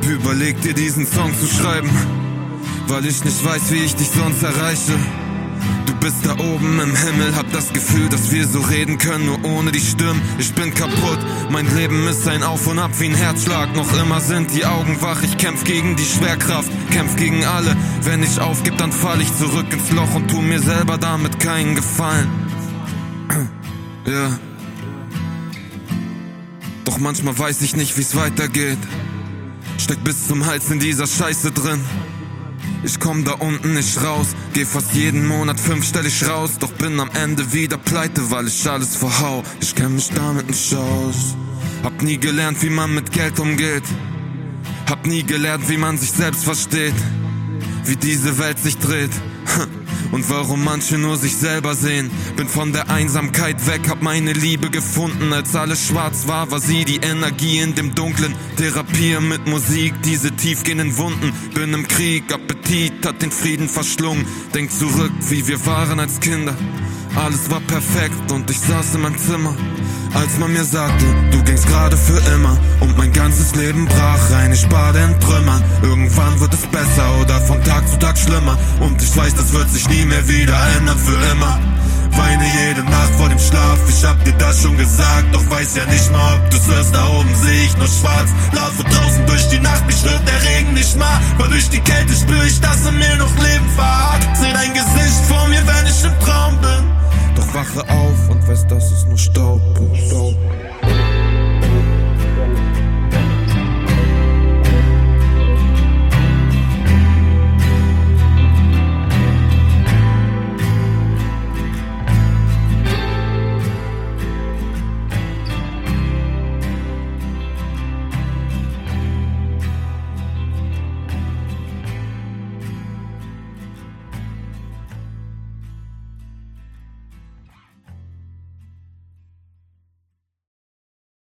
Hab überlegt, dir diesen Song zu schreiben, weil ich nicht weiß, wie ich dich sonst erreiche. Du bist da oben im Himmel, hab das Gefühl, dass wir so reden können, nur ohne die Stimmen. Ich bin kaputt, mein Leben ist ein Auf und Ab wie ein Herzschlag. Noch immer sind die Augen wach, ich kämpf gegen die Schwerkraft, kämpf gegen alle. Wenn ich aufgib, dann fall ich zurück ins Loch und tu mir selber damit keinen Gefallen. Ja. Doch manchmal weiß ich nicht, wie's weitergeht. Steck bis zum Hals in dieser Scheiße drin. Ich komm da unten nicht raus, geh fast jeden Monat 5-stellig raus. Doch bin am Ende wieder pleite, weil ich alles verhau. Ich kenn mich damit nicht aus. Hab nie gelernt, wie man mit Geld umgeht. Hab nie gelernt, wie man sich selbst versteht. Wie diese Welt sich dreht. Und warum manche nur sich selber sehen. Bin von der Einsamkeit weg, hab meine Liebe gefunden. Als alles schwarz war, war sie die Energie in dem Dunklen. Therapiere mit Musik diese tiefgehenden Wunden. Bin im Krieg, Appetit hat den Frieden verschlungen. Denk zurück, wie wir waren als Kinder. Alles war perfekt und ich saß in meinem Zimmer, als man mir sagte, du gingst gerade für immer. Und mein ganzes Leben brach rein, ich bade in Trümmern. Irgendwann wird es besser oder von Tag zu Tag schlimmer. Und ich weiß, das wird sich nie mehr wieder ändern für immer. Weine jede Nacht vor dem Schlaf, ich hab dir das schon gesagt. Doch weiß ja nicht mal, ob du's hörst, da oben seh ich nur schwarz. Laufe draußen durch die Nacht, mich stört der Regen nicht mal. Weil durch die Kälte spür ich, dass in mir noch Leben verharrt. Seh dein Gesicht vor mir, wenn ich im Traum bin. Doch wache auf und weiß, dass es nur Staub ist.